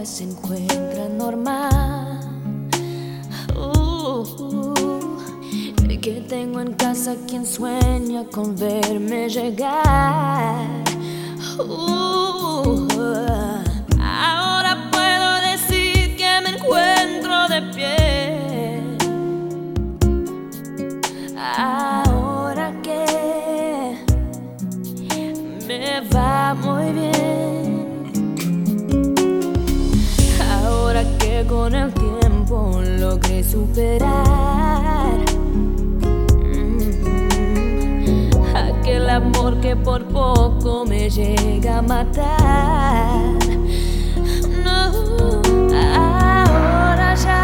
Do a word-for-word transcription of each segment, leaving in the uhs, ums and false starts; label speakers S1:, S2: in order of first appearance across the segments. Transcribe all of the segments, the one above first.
S1: ahora se encuentra normal. Uh, uh, que tengo en casa quien sueña con verme llegar. Uh, ahora puedo decir que me encuentro de pie. Ahora que me va muy bien. Ahora que con el tiempo logré superar mm, aquel amor que por poco me llega a matar. No, ahora ya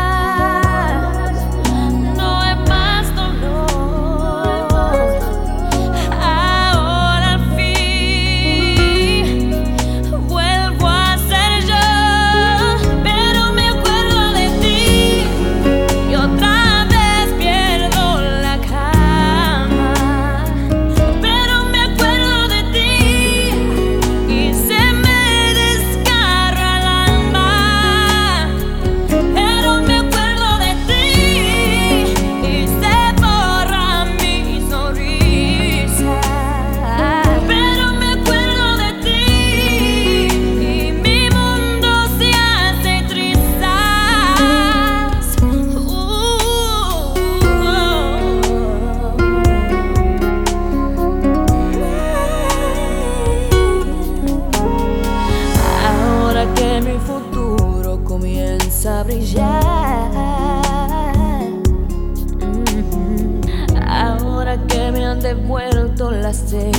S1: no es más dolor. Ahora al fin vuelvo a ser yo. Pero me acuerdo de ti y otra vez pierdo la calma. Pero me acuerdo de ti y se me desgarra el alma. Pero me acuerdo de ti y se borra mi sonrisa. Pero me acuerdo de ti y mi mundo se hace trizas. Uh, Ahora que mi futuro comienza a brillar, mm, ahora que me han devuelto la sed